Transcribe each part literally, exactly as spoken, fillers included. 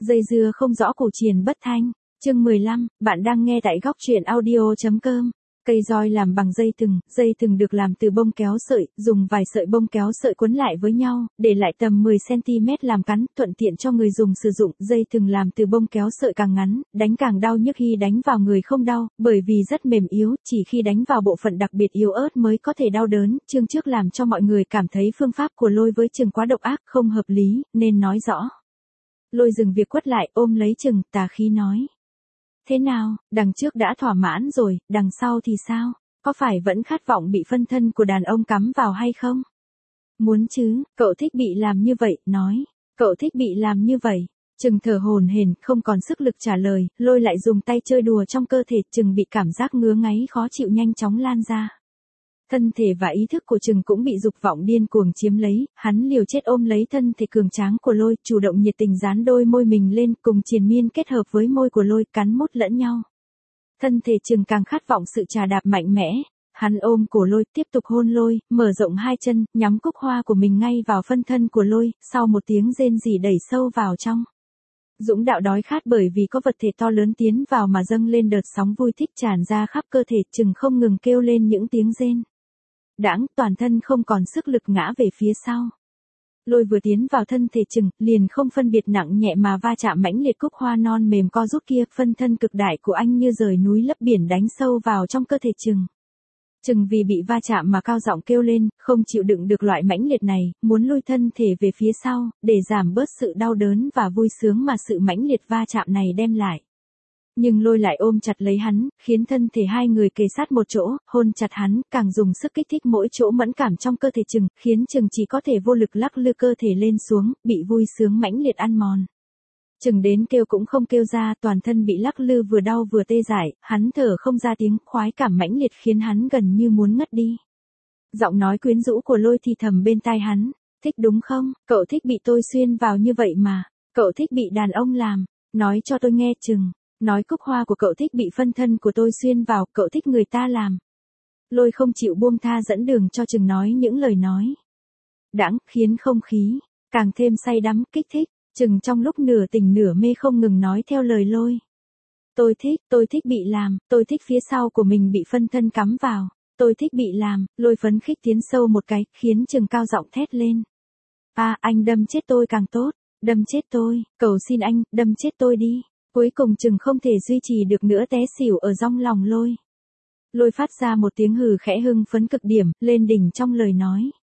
Dây dưa không rõ cổ triền bất thanh. Chương mười lăm, bạn đang nghe tại góc truyện audio chấm com. Cây roi làm bằng dây thừng, dây thừng được làm từ bông kéo sợi, dùng vài sợi bông kéo sợi quấn lại với nhau, để lại tầm mười xăng ti mét làm cắn, thuận tiện cho người dùng sử dụng. Dây thừng làm từ bông kéo sợi càng ngắn, đánh càng đau nhức, khi đánh vào người không đau, bởi vì rất mềm yếu, chỉ khi đánh vào bộ phận đặc biệt yếu ớt mới có thể đau đớn. Chương trước làm cho mọi người cảm thấy phương pháp của Lôi với Trừng quá độc ác, không hợp lý, nên nói rõ. Lôi dừng việc quất lại, ôm lấy Trừng, tà khí nói. Thế nào, đằng trước đã thỏa mãn rồi, đằng sau thì sao? Có phải vẫn khát vọng bị phân thân của đàn ông cắm vào hay không? Muốn chứ, cậu thích bị làm như vậy, nói. Cậu thích bị làm như vậy. Trừng thở hổn hển, không còn sức lực trả lời, Lôi lại dùng tay chơi đùa trong cơ thể. Trừng bị cảm giác ngứa ngáy khó chịu nhanh chóng lan ra. Thân thể và ý thức của Trừng cũng bị dục vọng điên cuồng chiếm lấy, hắn liều chết ôm lấy thân thể cường tráng của Lôi, chủ động nhiệt tình dán đôi môi mình lên, cùng triền miên kết hợp với môi của Lôi, cắn mút lẫn nhau. Thân thể Trừng càng khát vọng sự trà đạp mạnh mẽ, hắn ôm cổ Lôi, tiếp tục hôn Lôi, mở rộng hai chân, nhắm cúc hoa của mình ngay vào phân thân của Lôi, sau một tiếng rên rỉ đẩy sâu vào trong. Dũng đạo đói khát bởi vì có vật thể to lớn tiến vào mà dâng lên đợt sóng vui thích tràn ra khắp cơ thể. Trừng không ngừng kêu lên những tiếng rên. Đãng, toàn thân không còn sức lực ngã về phía sau. Lôi vừa tiến vào thân thể Trừng, liền không phân biệt nặng nhẹ mà va chạm mãnh liệt cúc hoa non mềm co rút kia, phân thân cực đại của anh như rời núi lấp biển đánh sâu vào trong cơ thể Trừng. Trừng vì bị va chạm mà cao giọng kêu lên, không chịu đựng được loại mãnh liệt này, muốn lôi thân thể về phía sau, để giảm bớt sự đau đớn và vui sướng mà sự mãnh liệt va chạm này đem lại. Nhưng Lôi lại ôm chặt lấy hắn, khiến thân thể hai người kề sát một chỗ, hôn chặt hắn, càng dùng sức kích thích mỗi chỗ mẫn cảm trong cơ thể Trừng, khiến Trừng chỉ có thể vô lực lắc lư cơ thể lên xuống, bị vui sướng mãnh liệt ăn mòn. Trừng đến kêu cũng không kêu ra, toàn thân bị lắc lư vừa đau vừa tê dại, hắn thở không ra tiếng, khoái cảm mãnh liệt khiến hắn gần như muốn ngất đi. Giọng nói quyến rũ của Lôi thì thầm bên tai hắn, thích đúng không, cậu thích bị tôi xuyên vào như vậy mà, cậu thích bị đàn ông làm, nói cho tôi nghe Trừng. Nói cúc hoa của cậu thích bị phân thân của tôi xuyên vào, cậu thích người ta làm. Lôi không chịu buông tha dẫn đường cho Trừng nói những lời nói đãng, khiến không khí càng thêm say đắm, kích thích. Trừng trong lúc nửa tỉnh nửa mê không ngừng nói theo lời Lôi. Tôi thích, tôi thích bị làm, tôi thích phía sau của mình bị phân thân cắm vào, tôi thích bị làm. Lôi phấn khích tiến sâu một cái, khiến Trừng cao giọng thét lên. À, anh đâm chết tôi càng tốt, đâm chết tôi, cầu xin anh, đâm chết tôi đi. Cuối cùng Trừng không thể duy trì được nữa, té xỉu ở trong lòng Lôi. Lôi phát ra một tiếng hừ khẽ hưng phấn cực điểm, lên đỉnh trong lời nói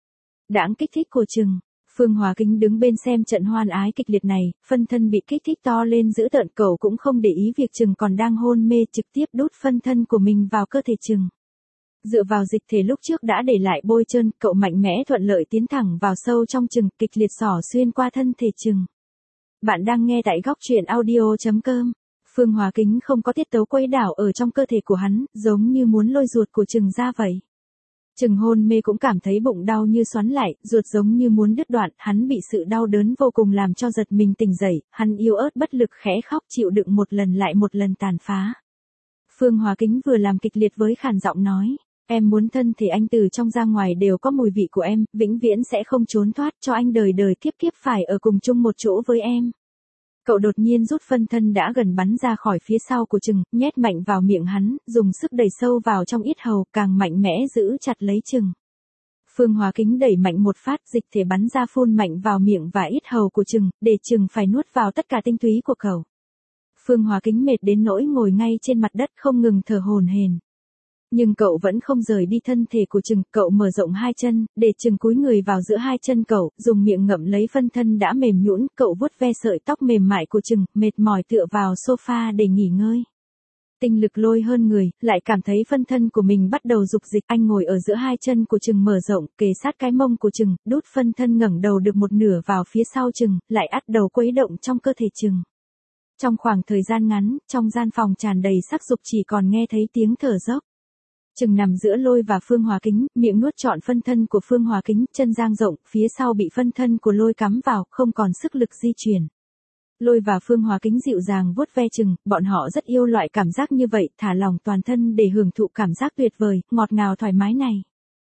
đãng kích thích của Trừng. Phương Hòa Kính đứng bên xem trận hoan ái kịch liệt này, phân thân bị kích thích to lên dữ tợn, cậu cũng không để ý việc Trừng còn đang hôn mê, trực tiếp đút phân thân của mình vào cơ thể Trừng. Dựa vào dịch thể lúc trước đã để lại bôi trơn, cậu mạnh mẽ thuận lợi tiến thẳng vào sâu trong Trừng, kịch liệt xỏ xuyên qua thân thể Trừng. Bạn đang nghe tại góc truyện audio chấm com. Phương Hòa Kính không có tiết tấu quấy đảo ở trong cơ thể của hắn, giống như muốn lôi ruột của Trừng ra vậy. Trừng hôn mê cũng cảm thấy bụng đau như xoắn lại, ruột giống như muốn đứt đoạn, hắn bị sự đau đớn vô cùng làm cho giật mình tỉnh dậy, hắn yếu ớt bất lực khẽ khóc chịu đựng một lần lại một lần tàn phá. Phương Hòa Kính vừa làm kịch liệt với khàn giọng nói. Em muốn thân thể anh từ trong ra ngoài đều có mùi vị của em, vĩnh viễn sẽ không trốn thoát, cho anh đời đời kiếp kiếp phải ở cùng chung một chỗ với em. Cậu đột nhiên rút phân thân đã gần bắn ra khỏi phía sau của Trừng, nhét mạnh vào miệng hắn, dùng sức đẩy sâu vào trong yết hầu, càng mạnh mẽ giữ chặt lấy Trừng. Phương Hòa Kính đẩy mạnh một phát, dịch thể bắn ra phun mạnh vào miệng và yết hầu của Trừng, để Trừng phải nuốt vào tất cả tinh túy của cậu. Phương Hòa Kính mệt đến nỗi ngồi ngay trên mặt đất không ngừng thở hổn hển. Nhưng cậu vẫn không rời đi thân thể của Trừng, cậu mở rộng hai chân, để Trừng cúi người vào giữa hai chân cậu, dùng miệng ngậm lấy phân thân đã mềm nhũn, cậu vuốt ve sợi tóc mềm mại của Trừng, mệt mỏi tựa vào sofa để nghỉ ngơi. Tinh lực Lôi hơn người, lại cảm thấy phân thân của mình bắt đầu dục dịch, anh ngồi ở giữa hai chân của Trừng mở rộng, kề sát cái mông của Trừng, đút phân thân ngẩng đầu được một nửa vào phía sau Trừng, lại ắt đầu quấy động trong cơ thể Trừng. Trong khoảng thời gian ngắn, trong gian phòng tràn đầy sắc dục chỉ còn nghe thấy tiếng thở dốc. Trừng nằm giữa Lôi và Phương Hòa Kính, miệng nuốt trọn phân thân của Phương Hòa Kính, chân dang rộng, phía sau bị phân thân của Lôi cắm vào, không còn sức lực di chuyển. Lôi và Phương Hòa Kính dịu dàng vuốt ve Trừng, bọn họ rất yêu loại cảm giác như vậy, thả lỏng toàn thân để hưởng thụ cảm giác tuyệt vời, ngọt ngào thoải mái này.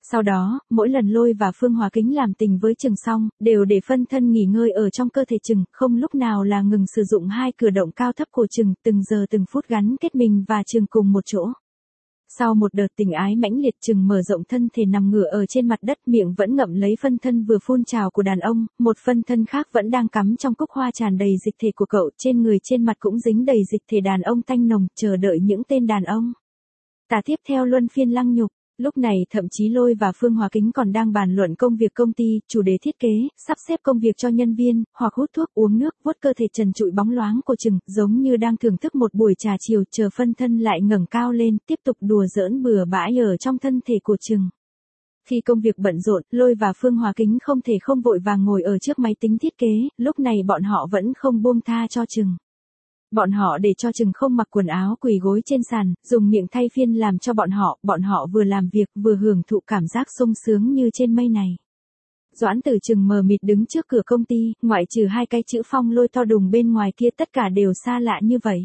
Sau đó, mỗi lần Lôi và Phương Hòa Kính làm tình với Trừng xong, đều để phân thân nghỉ ngơi ở trong cơ thể Trừng, không lúc nào là ngừng sử dụng hai cửa động cao thấp của Trừng, từng giờ từng phút gắn kết mình và Trừng cùng một chỗ. Sau một đợt tình ái mãnh liệt, Trừng mở rộng thân thể nằm ngửa ở trên mặt đất, miệng vẫn ngậm lấy phân thân vừa phun trào của đàn ông, một phân thân khác vẫn đang cắm trong cúc hoa tràn đầy dịch thể của cậu, trên người trên mặt cũng dính đầy dịch thể đàn ông tanh nồng, chờ đợi những tên đàn ông. Tả tiếp theo luân phiên lăng nhục. Lúc này thậm chí Lôi và Phương Hòa Kính còn đang bàn luận công việc công ty, chủ đề thiết kế, sắp xếp công việc cho nhân viên, hoặc hút thuốc uống nước, vuốt cơ thể trần trụi bóng loáng của Trừng, giống như đang thưởng thức một buổi trà chiều, chờ phân thân lại ngẩng cao lên, tiếp tục đùa giỡn bừa bãi ở trong thân thể của Trừng. Khi công việc bận rộn, Lôi và Phương Hòa Kính không thể không vội vàng ngồi ở trước máy tính thiết kế, lúc này bọn họ vẫn không buông tha cho Trừng. Bọn họ để cho Trừng không mặc quần áo quỳ gối trên sàn, dùng miệng thay phiên làm cho bọn họ, bọn họ vừa làm việc vừa hưởng thụ cảm giác sung sướng như trên mây này. Doãn Tử Trừng mờ mịt đứng trước cửa công ty, ngoại trừ hai cái chữ Phong Lôi to đùng bên ngoài kia tất cả đều xa lạ như vậy.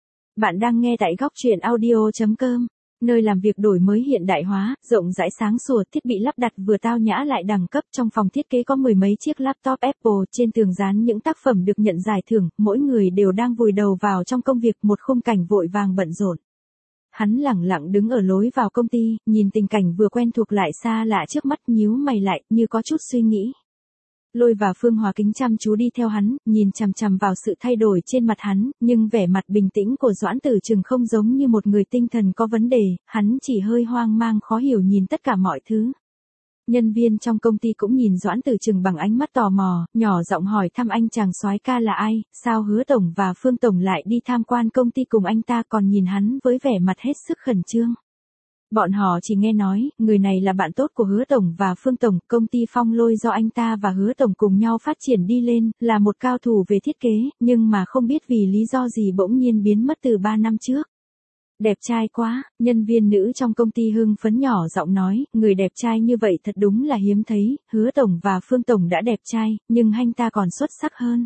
Bạn đang nghe tại góc truyện audio chấm com. Nơi làm việc đổi mới hiện đại hóa, rộng rãi sáng sủa, thiết bị lắp đặt vừa tao nhã lại đẳng cấp. Trong phòng thiết kế có mười mấy chiếc laptop Apple, trên tường dán những tác phẩm được nhận giải thưởng, mỗi người đều đang vùi đầu vào trong công việc, một khung cảnh vội vàng bận rộn. Hắn lẳng lặng đứng ở lối vào công ty, nhìn tình cảnh vừa quen thuộc lại xa lạ trước mắt, nhíu mày lại, như có chút suy nghĩ. Lôi và Phương Hòa Kính chăm chú đi theo hắn, nhìn chằm chằm vào sự thay đổi trên mặt hắn, nhưng vẻ mặt bình tĩnh của Doãn Tử Trừng không giống như một người tinh thần có vấn đề, hắn chỉ hơi hoang mang khó hiểu nhìn tất cả mọi thứ. Nhân viên trong công ty cũng nhìn Doãn Tử Trừng bằng ánh mắt tò mò, nhỏ giọng hỏi thăm anh chàng soái ca là ai, sao Hứa Tổng và Phương Tổng lại đi tham quan công ty cùng anh ta, còn nhìn hắn với vẻ mặt hết sức khẩn trương. Bọn họ chỉ nghe nói, người này là bạn tốt của Hứa Tổng và Phương Tổng, công ty Phong Lôi do anh ta và Hứa Tổng cùng nhau phát triển đi lên, là một cao thủ về thiết kế, nhưng mà không biết vì lý do gì bỗng nhiên biến mất từ ba năm trước. Đẹp trai quá, nhân viên nữ trong công ty hưng phấn nhỏ giọng nói, người đẹp trai như vậy thật đúng là hiếm thấy, Hứa Tổng và Phương Tổng đã đẹp trai, nhưng anh ta còn xuất sắc hơn.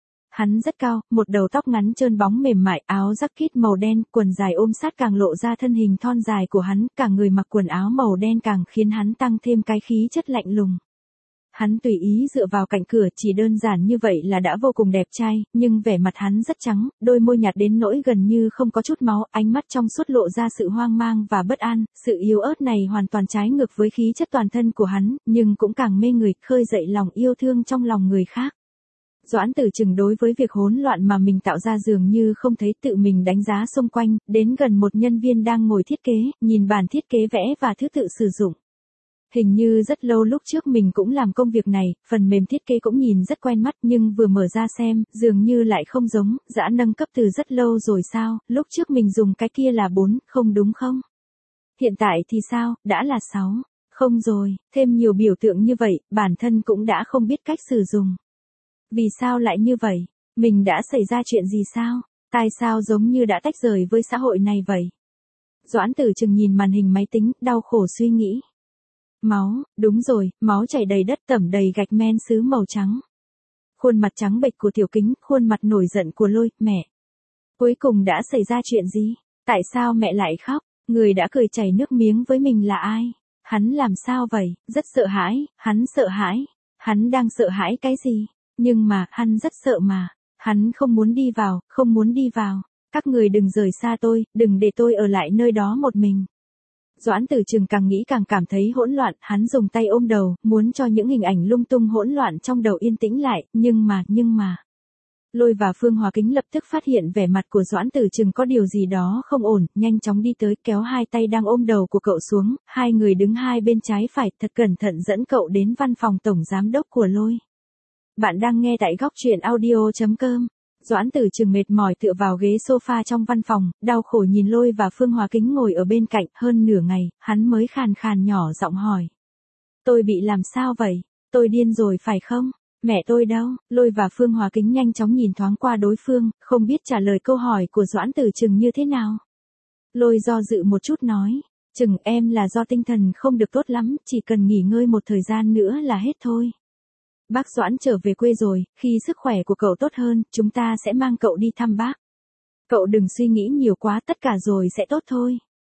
Hắn rất cao, một đầu tóc ngắn trơn bóng mềm mại, áo jacket màu đen, quần dài ôm sát càng lộ ra thân hình thon dài của hắn, cả người mặc quần áo màu đen càng khiến hắn tăng thêm cái khí chất lạnh lùng. Hắn tùy ý dựa vào cạnh cửa, chỉ đơn giản như vậy là đã vô cùng đẹp trai, nhưng vẻ mặt hắn rất trắng, đôi môi nhạt đến nỗi gần như không có chút máu, ánh mắt trong suốt lộ ra sự hoang mang và bất an, sự yếu ớt này hoàn toàn trái ngược với khí chất toàn thân của hắn, nhưng cũng càng mê người, khơi dậy lòng yêu thương trong lòng người khác. Doãn Tử Trừng đối với việc hỗn loạn mà mình tạo ra dường như không thấy, tự mình đánh giá xung quanh, đến gần một nhân viên đang ngồi thiết kế, nhìn bản thiết kế vẽ và thứ tự sử dụng. Hình như rất lâu lúc trước mình cũng làm công việc này, phần mềm thiết kế cũng nhìn rất quen mắt, nhưng vừa mở ra xem, dường như lại không giống, đã nâng cấp từ rất lâu rồi sao, lúc trước mình dùng cái kia là bốn, không đúng không? Hiện tại thì sao, đã là sáu, không rồi, thêm nhiều biểu tượng như vậy, bản thân cũng đã không biết cách sử dụng. Vì sao lại như vậy? Mình đã xảy ra chuyện gì sao? Tại sao giống như đã tách rời với xã hội này vậy? Doãn Tử Trừng nhìn màn hình máy tính, đau khổ suy nghĩ. Máu, đúng rồi, máu chảy đầy đất, tẩm đầy gạch men sứ màu trắng. Khuôn mặt trắng bệch của Tiểu Kính, khuôn mặt nổi giận của Lôi, mẹ. Cuối cùng đã xảy ra chuyện gì? Tại sao mẹ lại khóc? Người đã cười chảy nước miếng với mình là ai? Hắn làm sao vậy? Rất sợ hãi, hắn sợ hãi. Hắn đang sợ hãi cái gì? Nhưng mà, hắn rất sợ mà. Hắn không muốn đi vào, không muốn đi vào. Các người đừng rời xa tôi, đừng để tôi ở lại nơi đó một mình. Doãn Tử Trừng càng nghĩ càng cảm thấy hỗn loạn, hắn dùng tay ôm đầu, muốn cho những hình ảnh lung tung hỗn loạn trong đầu yên tĩnh lại, nhưng mà, nhưng mà. Lôi và Phương Hòa Kính lập tức phát hiện vẻ mặt của Doãn Tử Trừng có điều gì đó không ổn, nhanh chóng đi tới, kéo hai tay đang ôm đầu của cậu xuống, hai người đứng hai bên trái phải, thật cẩn thận dẫn cậu đến văn phòng tổng giám đốc của Lôi. Bạn đang nghe tại góc truyện audio chấm com. Doãn Tử Trừng mệt mỏi tựa vào ghế sofa trong văn phòng, đau khổ nhìn Lôi và Phương Hòa Kính ngồi ở bên cạnh, hơn nửa ngày, hắn mới khàn khàn nhỏ giọng hỏi. Tôi bị làm sao vậy? Tôi điên rồi phải không? Mẹ tôi đâu? Lôi và Phương Hòa Kính nhanh chóng nhìn thoáng qua đối phương, không biết trả lời câu hỏi của Doãn Tử Trừng như thế nào. Lôi do dự một chút nói, Trừng, em là do tinh thần không được tốt lắm, chỉ cần nghỉ ngơi một thời gian nữa là hết thôi. Bác Doãn trở về quê rồi, khi sức khỏe của cậu tốt hơn, chúng ta sẽ mang cậu đi thăm bác. Cậu đừng suy nghĩ nhiều quá, tất cả rồi sẽ tốt thôi.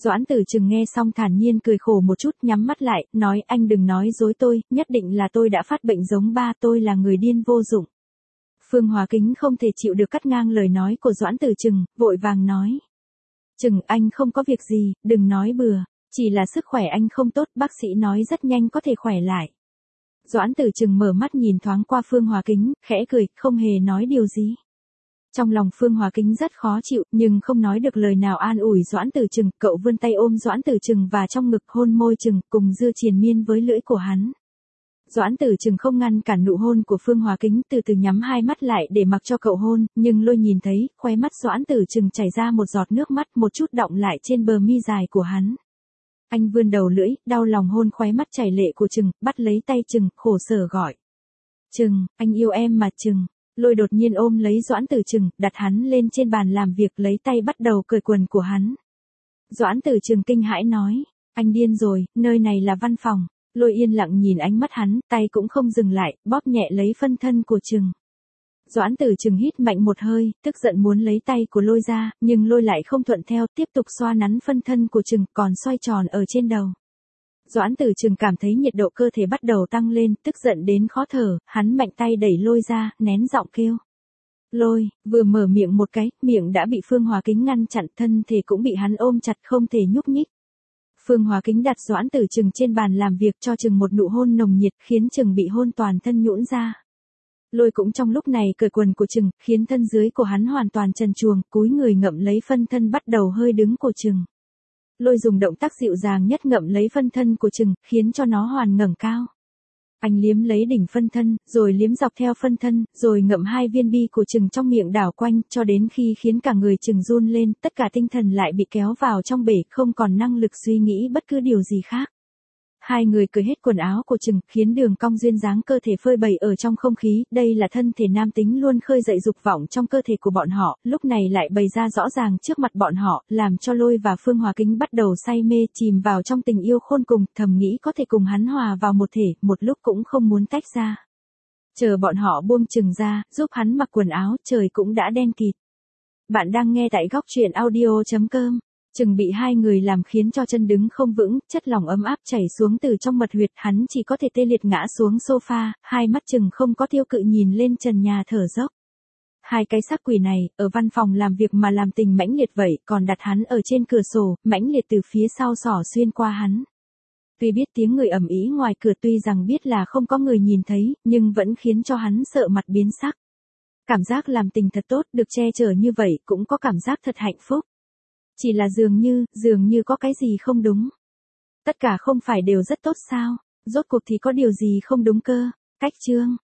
Doãn Tử Trừng nghe xong thản nhiên cười khổ một chút, nhắm mắt lại, nói anh đừng nói dối tôi, nhất định là tôi đã phát bệnh giống ba, tôi là người điên vô dụng. Phương Hòa Kính không thể chịu được cắt ngang lời nói của Doãn Tử Trừng, vội vàng nói. Trừng, anh không có việc gì, đừng nói bừa, chỉ là sức khỏe anh không tốt, bác sĩ nói rất nhanh có thể khỏe lại. Doãn Tử Trừng mở mắt nhìn thoáng qua Phương Hòa Kính, khẽ cười, không hề nói điều gì. Trong lòng Phương Hòa Kính rất khó chịu, nhưng không nói được lời nào an ủi Doãn Tử Trừng, cậu vươn tay ôm Doãn Tử Trừng và trong ngực hôn môi Trừng, cùng dưa triền miên với lưỡi của hắn. Doãn Tử Trừng không ngăn cản nụ hôn của Phương Hòa Kính, từ từ nhắm hai mắt lại để mặc cho cậu hôn, nhưng Lôi nhìn thấy, khóe mắt Doãn Tử Trừng chảy ra một giọt nước mắt, một chút đọng lại trên bờ mi dài của hắn. Anh vươn đầu lưỡi, đau lòng hôn khóe mắt chảy lệ của Trừng, bắt lấy tay Trừng, khổ sở gọi. Trừng, anh yêu em mà Trừng. Lôi đột nhiên ôm lấy Doãn Tử Trừng, đặt hắn lên trên bàn làm việc, lấy tay bắt đầu cởi quần của hắn. Doãn Tử Trừng kinh hãi nói, anh điên rồi, nơi này là văn phòng. Lôi yên lặng nhìn ánh mắt hắn, tay cũng không dừng lại, bóp nhẹ lấy phân thân của Trừng. Doãn Tử Trừng hít mạnh một hơi, tức giận muốn lấy tay của Lôi ra, nhưng Lôi lại không thuận theo, tiếp tục xoa nắn phân thân của Trừng, còn xoay tròn ở trên đầu. Doãn Tử Trừng cảm thấy nhiệt độ cơ thể bắt đầu tăng lên, tức giận đến khó thở, hắn mạnh tay đẩy Lôi ra, nén giọng kêu. Lôi, vừa mở miệng một cái, miệng đã bị Phương Hòa Kính ngăn chặn, thân thể cũng bị hắn ôm chặt không thể nhúc nhích. Phương Hòa Kính đặt Doãn Tử Trừng trên bàn làm việc cho Trừng một nụ hôn nồng nhiệt, khiến Trừng bị hôn toàn thân nhũn ra. Lôi cũng trong lúc này cởi quần của Trừng, khiến thân dưới của hắn hoàn toàn trần truồng, cúi người ngậm lấy phân thân bắt đầu hơi đứng của Trừng. Lôi dùng động tác dịu dàng nhất ngậm lấy phân thân của Trừng, khiến cho nó hoàn ngẩng cao. Anh liếm lấy đỉnh phân thân, rồi liếm dọc theo phân thân, rồi ngậm hai viên bi của Trừng trong miệng đảo quanh, cho đến khi khiến cả người Trừng run lên, tất cả tinh thần lại bị kéo vào trong bể, không còn năng lực suy nghĩ bất cứ điều gì khác. Hai người cởi hết quần áo của Trừng, khiến đường cong duyên dáng cơ thể phơi bày ở trong không khí, đây là thân thể nam tính luôn khơi dậy dục vọng trong cơ thể của bọn họ, lúc này lại bày ra rõ ràng trước mặt bọn họ, làm cho Lôi và Phương Hòa Kính bắt đầu say mê, chìm vào trong tình yêu khôn cùng, thầm nghĩ có thể cùng hắn hòa vào một thể, một lúc cũng không muốn tách ra. Chờ bọn họ buông Trừng ra, giúp hắn mặc quần áo, trời cũng đã đen kịt. Bạn đang nghe tại góc truyện audio chấm com. Trừng bị hai người làm khiến cho chân đứng không vững, chất lỏng ấm áp chảy xuống từ trong mật huyệt, hắn chỉ có thể tê liệt ngã xuống sofa, hai mắt Trừng không có tiêu cự nhìn lên trần nhà thở dốc. Hai cái xác quỷ này, ở văn phòng làm việc mà làm tình mãnh liệt vậy, còn đặt hắn ở trên cửa sổ, mãnh liệt từ phía sau xỏ xuyên qua hắn. Tuy biết tiếng người ầm ĩ ngoài cửa, tuy rằng biết là không có người nhìn thấy, nhưng vẫn khiến cho hắn sợ mặt biến sắc. Cảm giác làm tình thật tốt, được che chở như vậy, cũng có cảm giác thật hạnh phúc. Chỉ là dường như, dường như có cái gì không đúng. Tất cả không phải đều rất tốt sao? Rốt cuộc thì có điều gì không đúng cơ? Cách chương